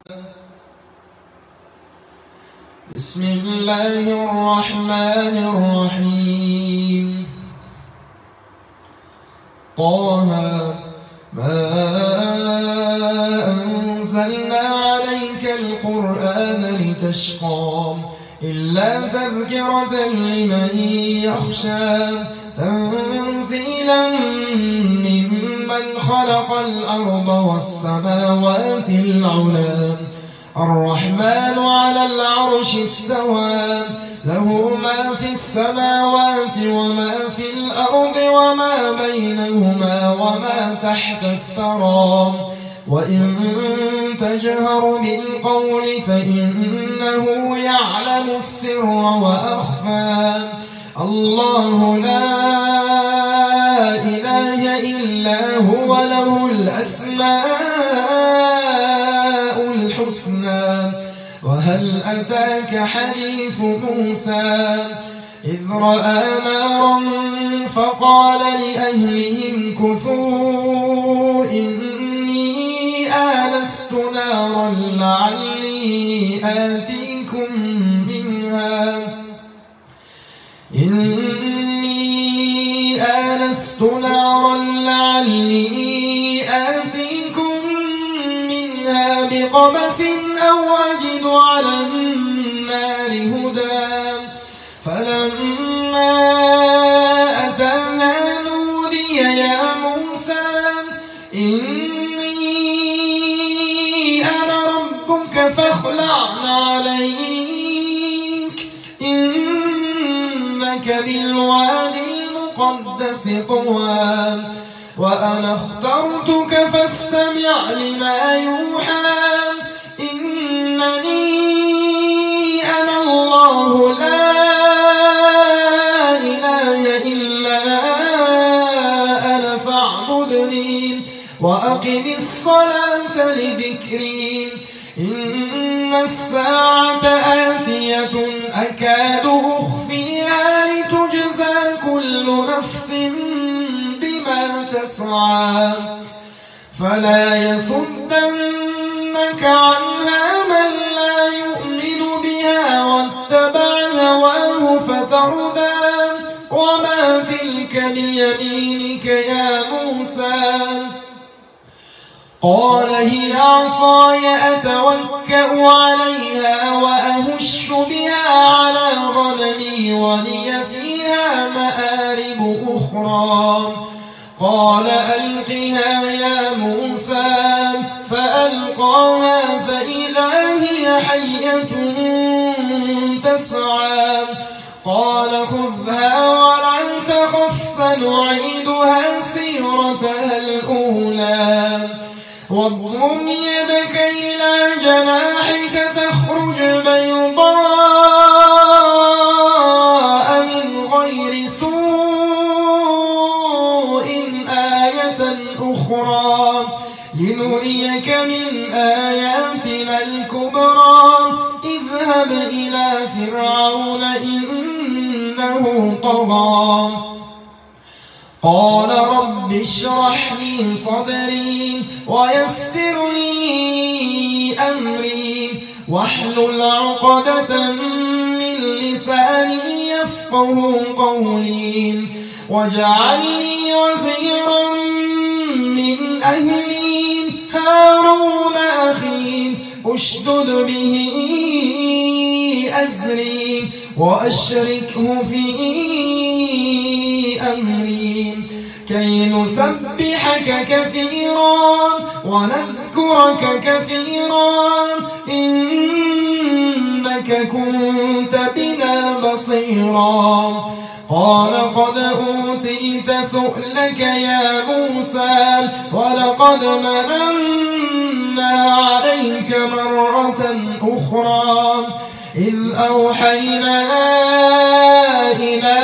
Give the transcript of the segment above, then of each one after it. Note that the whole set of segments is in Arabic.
بسم الله الرحمن الرحيم. طه ما أنزلنا عليك القرآن لتشقى إلا تذكرة لمن يخشى تنزيلا ممن خلق الأرض والسماوات العلى الرحمن على العرش استوى له ما في السماوات وما في الأرض وما بينهما وما تحت الثرى وإن تجهر بالقول فإنه يعلم السر وأخفى الله لا إله إلا هو له الأسماء الحسنى وهل أتاك حديث موسى إذ رأى نارا فقال لأهلهم كثوا إني آنست نارا لعلي آتيكم منها بقبس أو أجد على النار هدى فلما أتاها نودي يا موسى إني أنا ربك فاخلع عليك إنك بالوادي المقدس طوى وأنا اخترتك فاستمع لما يوحى إنني أنا الله لا إله إلا أنا فاعبدني وأقم الصلاة لذكري إن الساعة آتية أكاد أخفيها لتجزى كل نفس بما تسعى فلا يصدنك عنها من لا يؤمن بها واتبع هواه فتردى وما تلك بيمينك يا موسى قال هي عصاي أتوكأ عليها وأهش بها على غنمي ولي فيها مآرب أخرى قال ألقها يا موسى فألقاها فإذا هي حية تسعى قال خذها ولا تخف سنعيدها سيرتها الأولى واضم يدك إلى جناحك تخرج بيضاء من غير سوء آية أخرى لنريك من آياتنا الكبرى اذهب إلى فرعون إنه طغى قال رب اشرح لي صدري ويسر لي أمري واحلل عقدة من لساني يفقه قولي واجعل لي وزيرا من أهلي هارون أخي أشدد به أزري وأشركه في أمري كي نسبحك كثيرا ونذكرك كثيرا إنك كنت بنا بصيرا قال قد أوتيت سؤلك يا موسى ولقد مننا عليك مرة أخرى إذ أوحينا إلى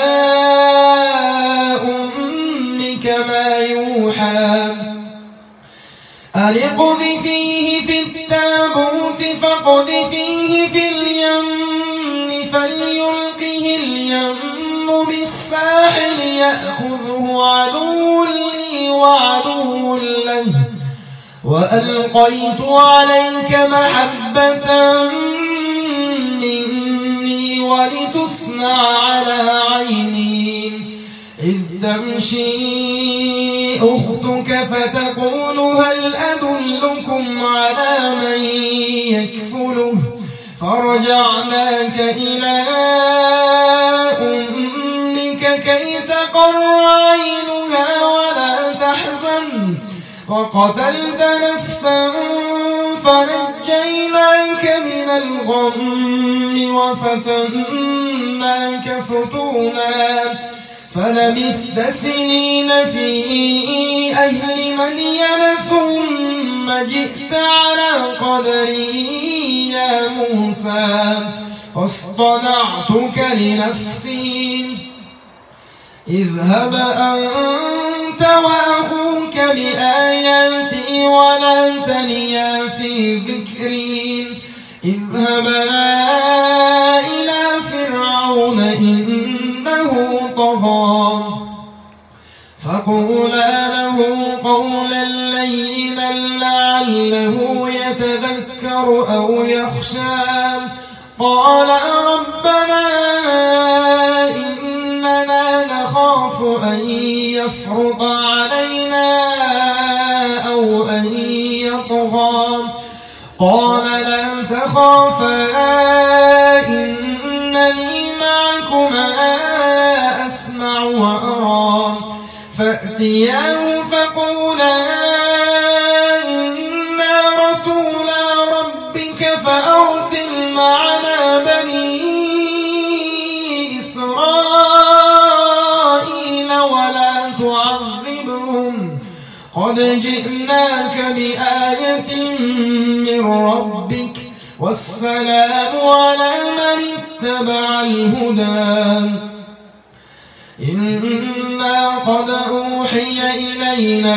أمك ما يوحى أن اقذفيه في التابوت فاقذفيه في اليم فليلقه اليم بالساحل يأخذه عدو لي وعدو له وألقيت عليك محبة مني ولتصنع على عيني إذ تمشي أختك فتقول هل أدلكم على من يكفله فرجعناك إلى أمك كي تقر عينها ولا تحزن وقتلت نفسا فنجيناك من الغم وفتناك فتونا فلبثت سنين في أهل مدين ثم جئت على قدري يا موسى واصطنعتك لنفسي اذهب أنت وأخوك بآياتي ولا تنيا في ذكري اذهبا إلى فرعون إنه طغى فقولا له قولا لينا لعله يتذكر أو يخشى قال ربنا إننا نخاف أن يفرط علينا أو أن يطغى قال لا تخافا إنني معكما أسمع وأرى فأتياه فقولا إنا رسولا ربك فأرسل معنا بني إسرائيل ولا تعذبهم قد جئناك بآية من ربك والسلام على من اتبع الهدى إنا قد أوحي إلينا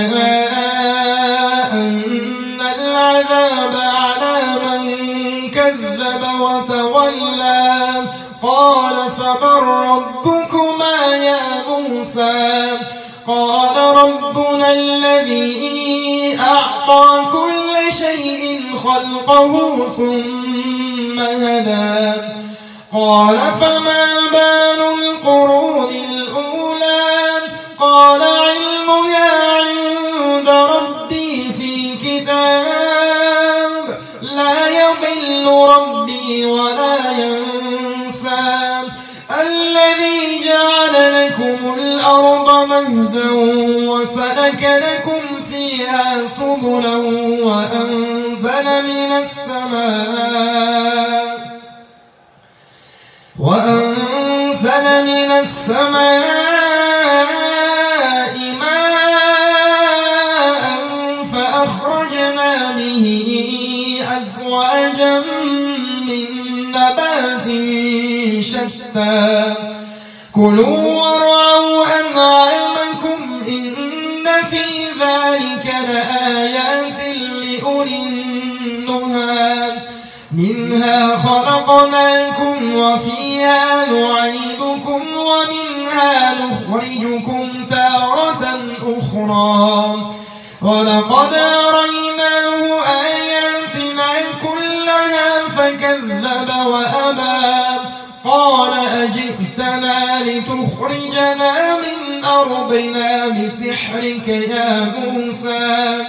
أن العذاب على من كذب وتولى قال فمن ربكما يا موسى قال ربنا الذي أعطى كل شيء خلقه ثم هدى قال فما بال القرون الأولى قال علمها عند ربي في كتاب لا يضل ربي ولا ينسى الذي جعل لكم الأرض مهدا وسلك لكم فيها سبلا وأنزل من السماء ماء فأخرجنا به أزواجا من نبات شتى كلوا وارعوا أنعامكم إن في ذلك لآيات لأولي النهى منها خلقناكم وفيها نعيدكم ومنها نخرجكم تارة أخرى ولقد أريناه آياتنا كلها فكذب وأبى قال أجئتنا لتخرجنا من أرضنا بسحرك يا موسى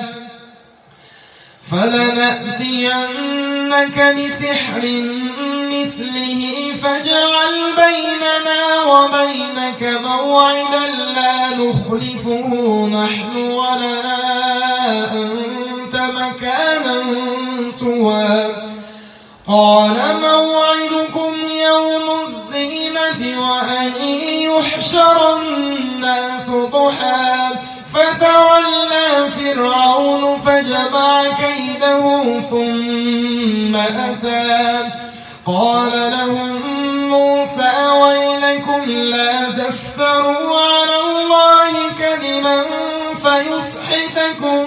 فلنأتينك بسحر مثله فاجعل بيننا وبينك موعدا لا نخلفه نحن ولا أنت مكانا سوى قال موعدكم يوم الزينة وأن يحشر الناس ضحى فتولى فرعون فجمع كيده ثم أتى قال لهم موسى ويلكم لا تفتروا على الله كذبا فيسحتكم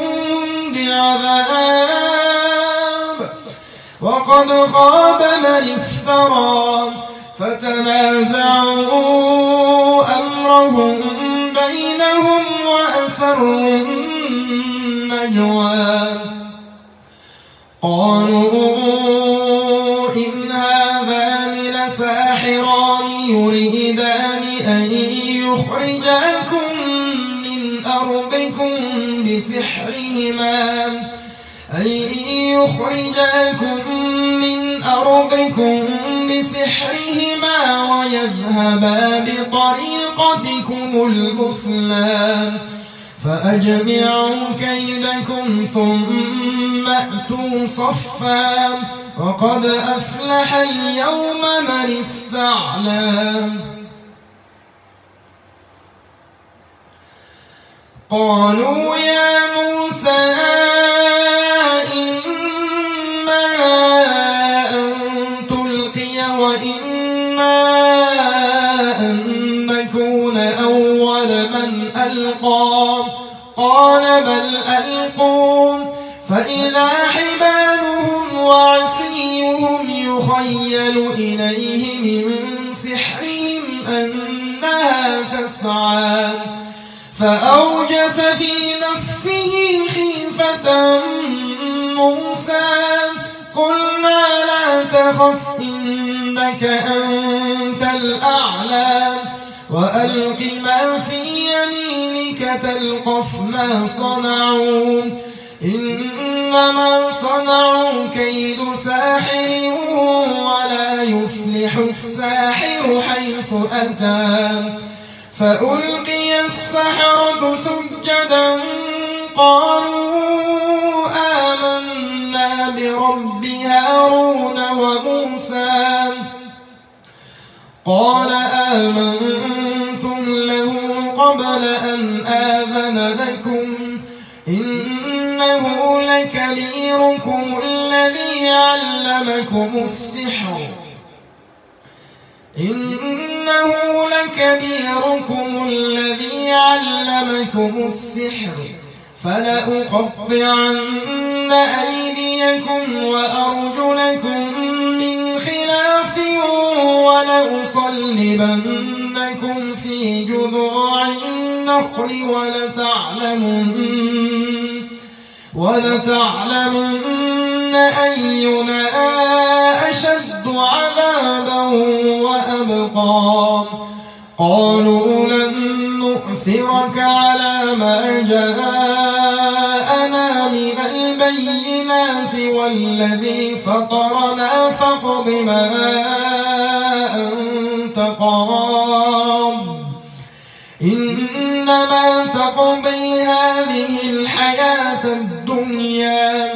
بعذاب وقد خاب من افترى فتنازعوا أمرهم بينهم وأسروا النجوى قالوا إن هذان لساحران يريدان أن يخرجاكم من أرضكم بسحرهما ويذهبا بطريقتكم المثلى فأجمعوا كيدكم ثم أتوا صفا وقد أفلح اليوم من استعلى. قالوا يا موسى إما أن تلقي وإما أن نكون أول من ألقى قال بل ألقوا فإذا حبالهم وعصيهم يخيل إليه من سحرهم أنها تسعى فأوجس في نفسه خيفة موسى قلنا لا تخف إنك أنت الأعلى وألق ما في يمينك تلقف ما صنعوا إنما صنعوا كيد ساحر ولا يفلح الساحر حيث أتى. فألقي السحرة سجدا قالوا آمنا برب هارون وموسى قال آمنتم له قبل أن آذن لكم إنه لكبيركم الذي علمكم السحر فلأقطعن أيديكم وأرجلكم من خلاف ولأصلبنكم في جذوع النخل ولتعلمن أينا أشد عذابا وأبقى. قالوا لن نؤثرك على ما جاءنا من البينات والذي فطرنا فاقض ما أنت قاض إنما تقضي هذه الحياة الدنيا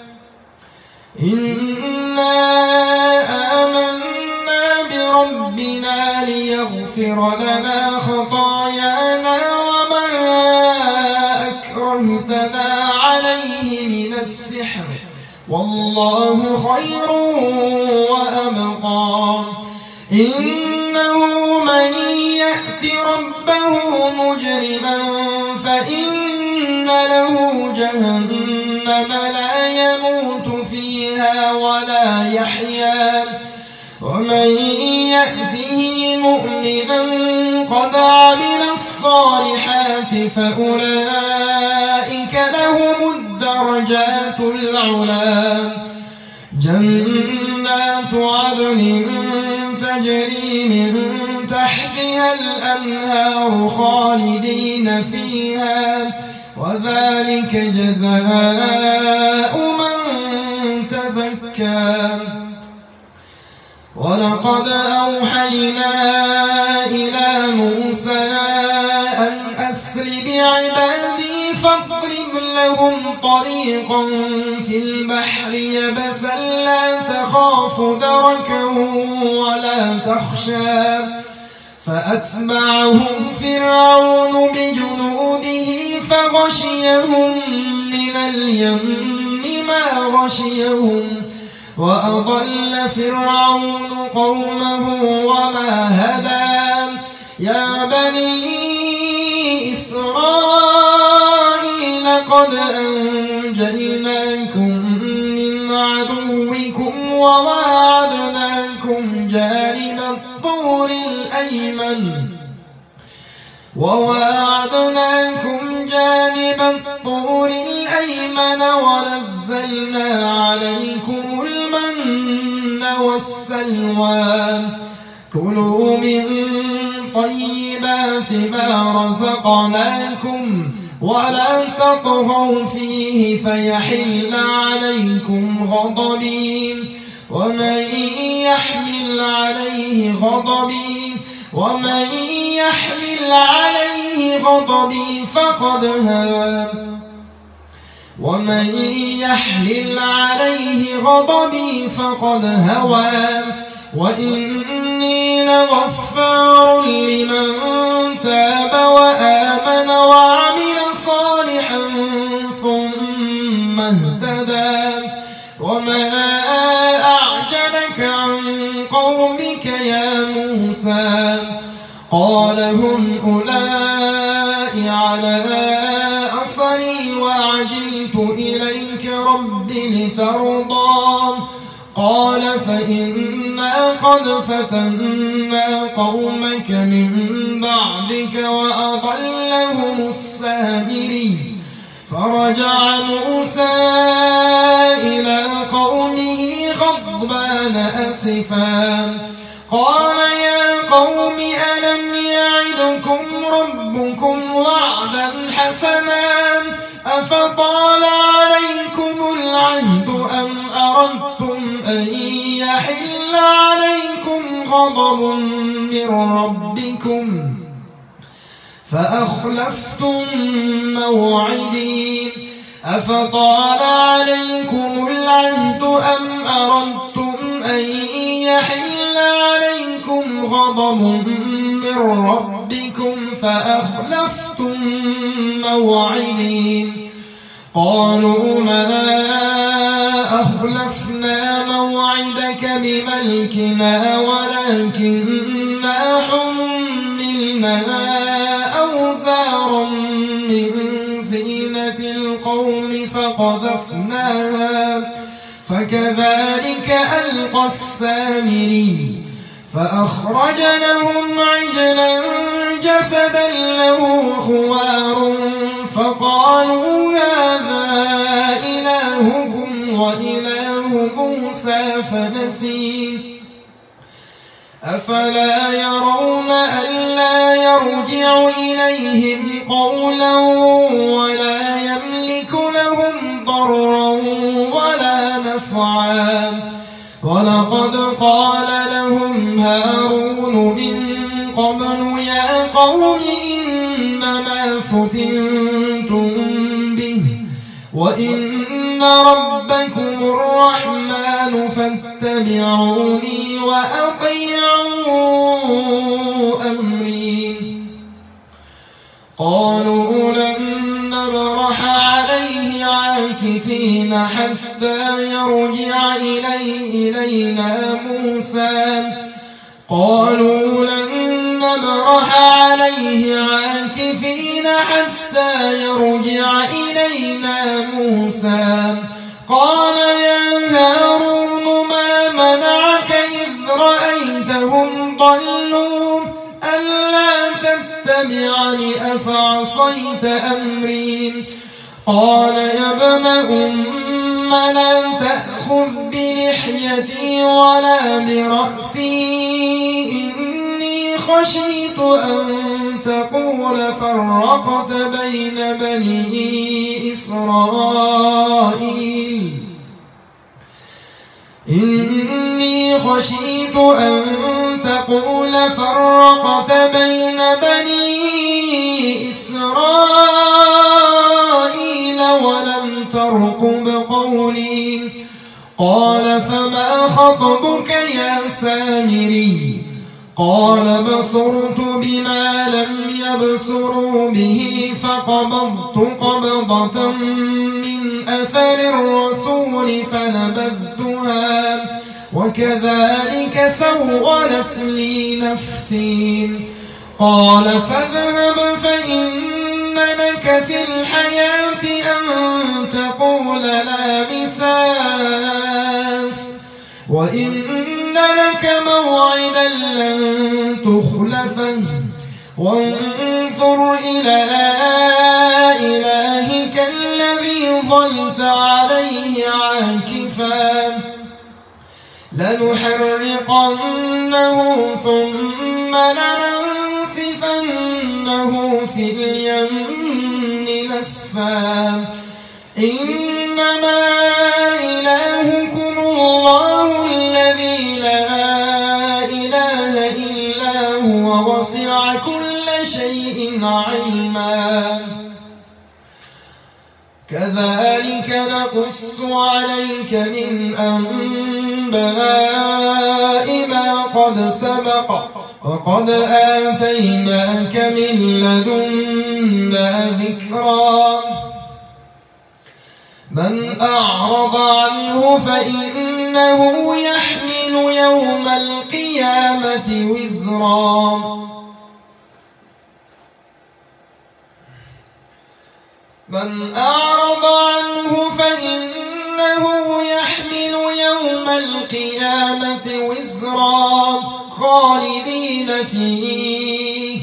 إنا آمنا بربنا ليغفر لنا خطايانا وما أكرهتنا عليه من السحر والله خير وأبقى. إنه من يأت ربه مجرما فإن له جهنم لا يموت فيها ولا يحيا ومن يأته مؤمنا قد عمل الصالحات فأولئك لهم الدرجات العلى جنات عدن تجري من تحتها الأنهار خالدين فيها وذلك جزاء من تزكى. ولقد أوحينا إلى موسى أن أسر بعبادي فاضرب لهم طريقا في البحر يبسا لا تخاف دركا ولا تخشى فأتبعهم فرعون بجنوده فغشيهم من اليم ما غشيهم وأضل فرعون قومه وما هدى. يا بني إسرائيل قد أنجيناكم من عدوكم وواعدناكم جانب الطور الأيمن والسلمن ونزلنا عليكم المن والسلوى كلوا من طيبات ما رزقناكم ولا تطغوا فيه فيحل عليكم غضبي ومن يحمل عليه غضبي فقد هوى وإني لغفار لمن تاب وآمن وعمل صالحا ثم اهتدى وما أعجبك عن قومك يا موسى قال هم أولئك على أثري وعجلت إليك رب لترضى قال فإنا قد فتنا قومك من بعدك وأضلهم السامري فرجع موسى إلى قومه غضبان أسفا قال يا قوم ألم يعدكم ربكم وعدا حسنا أفطال عليكم العهد أم أردتم أن يحل عليكم غضب من ربكم فأخلفتم موعدي أفطال عليكم العهد أم أردتم أن يحل عليكم غضب من ربكم فأخلفتم موعدي قالوا ما أخلفنا موعدك بملكنا ولكننا حملنا أوزارا من زينة القوم فقذفناها فكذلك ألقى السامري فأخرج لهم عجلا جسدا له خوار فقالوا هذا إلهكم وإله موسى فنسي أفلا يرون ألا يرجع إليهم قولا ولا يملك لهم ضرا ولا نفعا ولقد قال لهم هارون من قبل يا قوم إنما فتنتم به وإن ربكم الرحمن فاتبعوني وأطيعوا أمري قالوا لن نبرح عليه عاكفين حتى يرجع إلينا موسى قال يا هارون ما منعك إذ رأيتهم ضلوا ألا تتبعني أفعصيت أمري قال يا ابن أم لا تأخذ بلحيتي ولا برأسي إني خشيت أن تقول فرقت بين بني إسرائيل ولم ترقب قولي قال فما خطبك يا سامري قال بصرت بما لم يبصروا به فقبضت قبضة من أثر الرسول فنبذتها وكذلك سولت لي نفسي قال فاذهب فإن لك في الحياة أن تقول لا مساس وإن لك موعدا لن تخلفه وانظر إلى إلهك الذي ظلت عاكفا لنحرقنه ثم لننسفنه في اليم نسفا إنما إلهكم الله الذي لا إله إلا هو وسع كل شيء علما كذلك نقص عليك من أنباء ما قد سبق وقد آتيناك من لدنا ذكرا من أعرض عنه فإنه يحمل يوم القيامة وزرا من أعرض عنه فإنه يحمل يوم القيامة وزرا خالدين فيه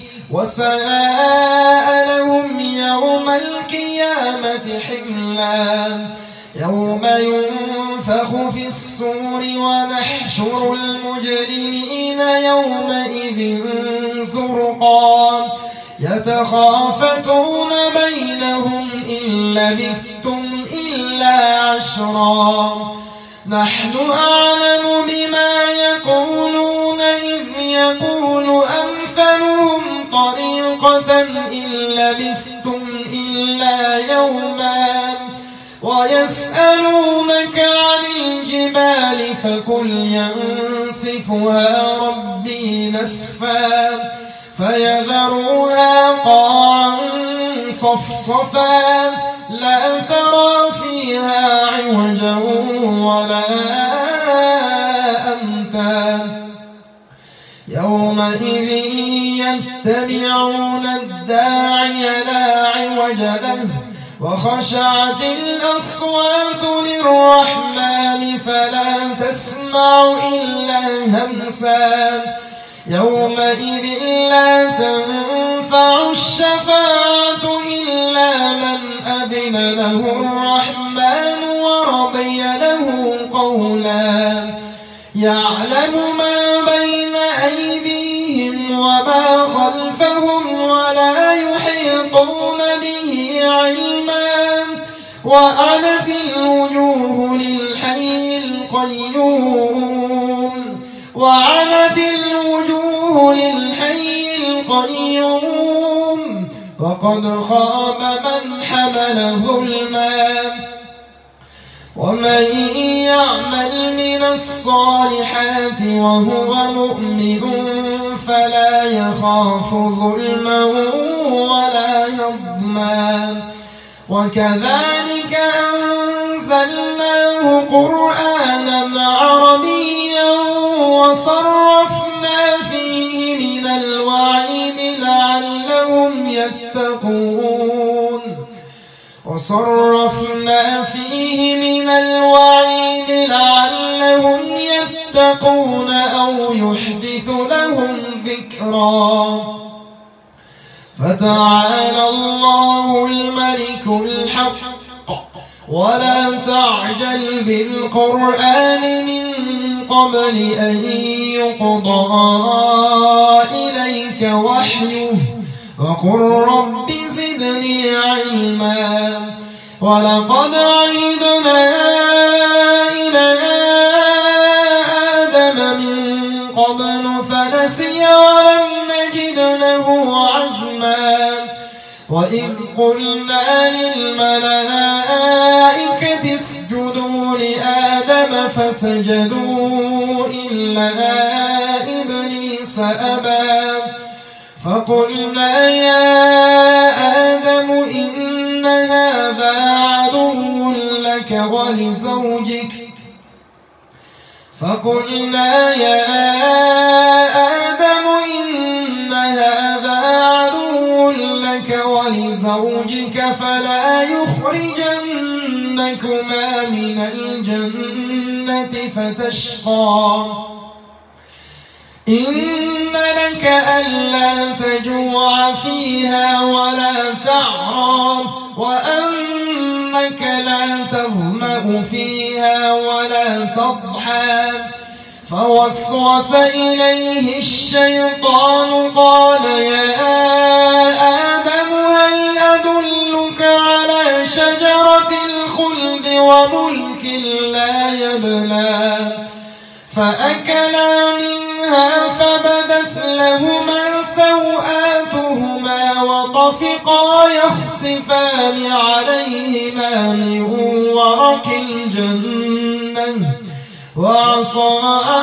وساء لهم يوم القيامة حملا يوم ينفخ في الصور ونحشر المجرمين يومئذ زرقا يتخافتون بينهم إن لبثتم إلا عشرا نحن أعلم بما يقولون إذ يقول أمثلهم طريقة إن لبثتم إلا يوما ويسألونك عن الجبال فقل ينسفها ربي نسفا فيذروها قاعا صفصفا لا ترى فيها عوجا ولا أمتا يومئذ يتبعون الداعي لا عوج له وخشعت الأصوات للرحمن فلا تسمع إلا همسا يومئذ لا تنفع الشفاعة إلا من أذن له الرحمن ورضي له قولا يعلم ما بين أيديهم وما خلفهم ولا يحيطون به علما وعنت الوجوه للحي القيوم وقد خاب من حمل ظلما ومن يعمل من الصالحات وهو مؤمن فلا يخاف ظلما ولا يظما وكذلك أنزلناه قرآنا عربيا وصرفنا فيه من الوعيد لعلهم يتقون أو يحدث لهم ذكرا فتعالى الله الملك الحق ولا تعجل بالقرآن من قبل أن يقضى إليك وحيه وقل رب زدني علما ولقد عهدنا إلى آدم من قبل فنسي ولم نجد له عزما وإذ قلنا للملائكة اسجدوا لآدم فسجدوا إلا إبليس أبى فقلنا يا آدم إن هذا عدو لك ولزوجك فلا يخرجنكما من الجنة فتشقى إن لك ألا تجوع فيها ولا تعرى وأنك لا تظمأ فيها ولا تضحى فوسوس إليه الشيطان قال يا آدم هل أدلك على شجرة الخلد وملك لا يبلى فأكلا منها فبدت لهما سوآتهما وطفقا يخصفان عليهما من ورق الجنة وعصى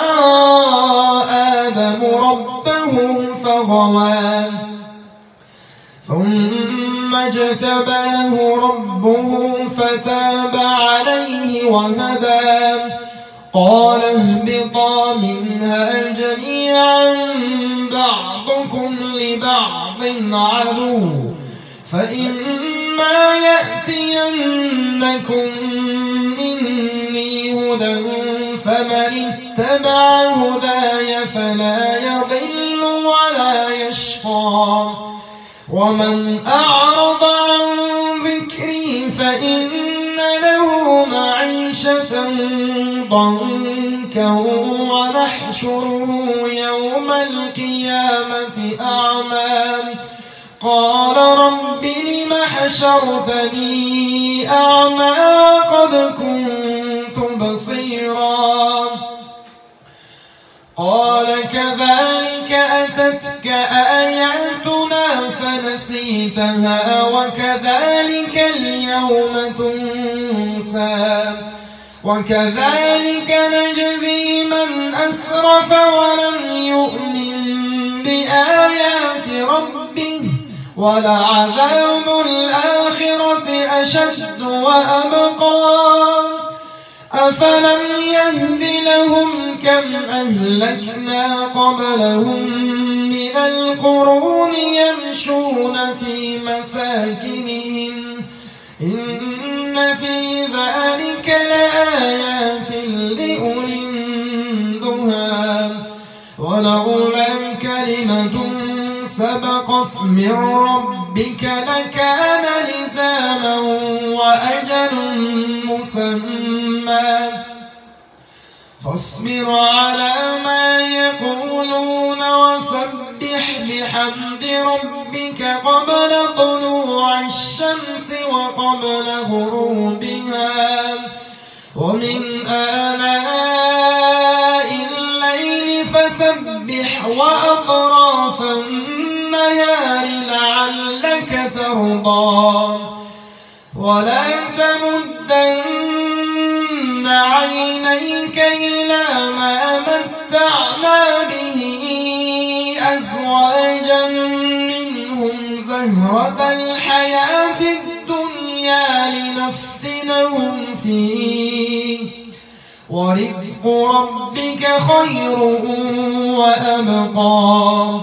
آدم ربه فغوى ثم اجتباه ربه فتاب عليه وهدى قال اهبطا منها جميعا بعضكم لبعض عدو فإما يأتينكم مني هدى فمن اتبع هداي فلا يضل ولا يشقى ومن أعرض عن ذكري فإن له معيشة ضنكا ونحشره يوم القيامة أعمى قال رب لم حشرتني أعمى قد كنت بصيرا قال كذلك أتتك آياتنا فنسيتها وكذلك اليوم تنسى وكذلك نجزي من أسرف ولم يؤمن بآيات ربه ولعذاب الآخرة أشد وأبقى أفلم يهد لهم كم أهلكنا قبلهم من القرون يمشون في مساكنهم إن في ذلك لآيات لأولي النهى ولولا كلمة سبقت من ربك لكان لزاما وأجل مسمى فاصبر على ما يقولون وسبح بحمد ربك قبل طلوع الشمس وقبل غروبها ومن آلاء الليل فسبح وأطراف النهار لعلك ترضى ولا تمدن عينيك إلى ما متعنا به أزواجا منهم زهرة الحياة الدنيا لنفتنهم فيه ورزق ربك خير وأبقى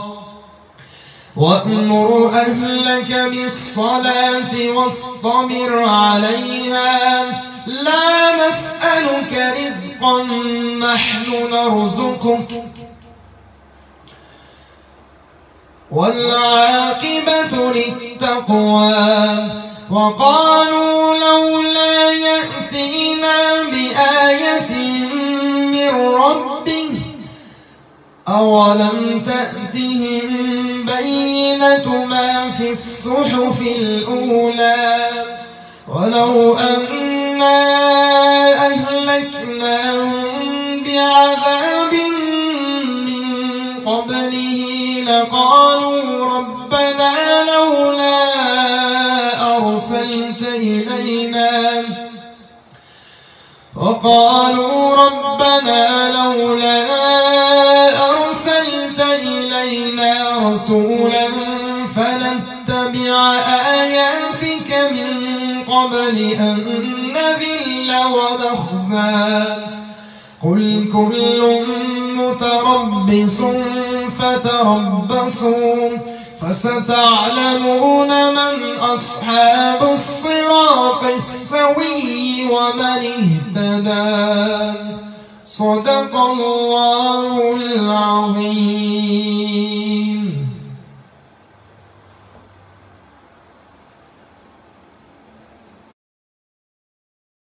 وأمر أهلك بالصلاة واصطبر عليها لا نسألك رزقا نحن نرزقك والعاقبة للتقوى وقالوا لولا يأتينا بآية من ربه أولم تأتهم بينة ما في الصحف الأولى ولو أنا أهلكناهم بعذاب من قبله لقالوا ربنا لولا أرسلت إلينا وقالوا ربنا لولا أرسلت إلينا رسولا فنتبع آياتك من قبل أن نذل ونخزى قل كل متربص فتربصوا فستعلمون من أصحاب الصراط السوي ومن اهتدى صدق الله العظيم.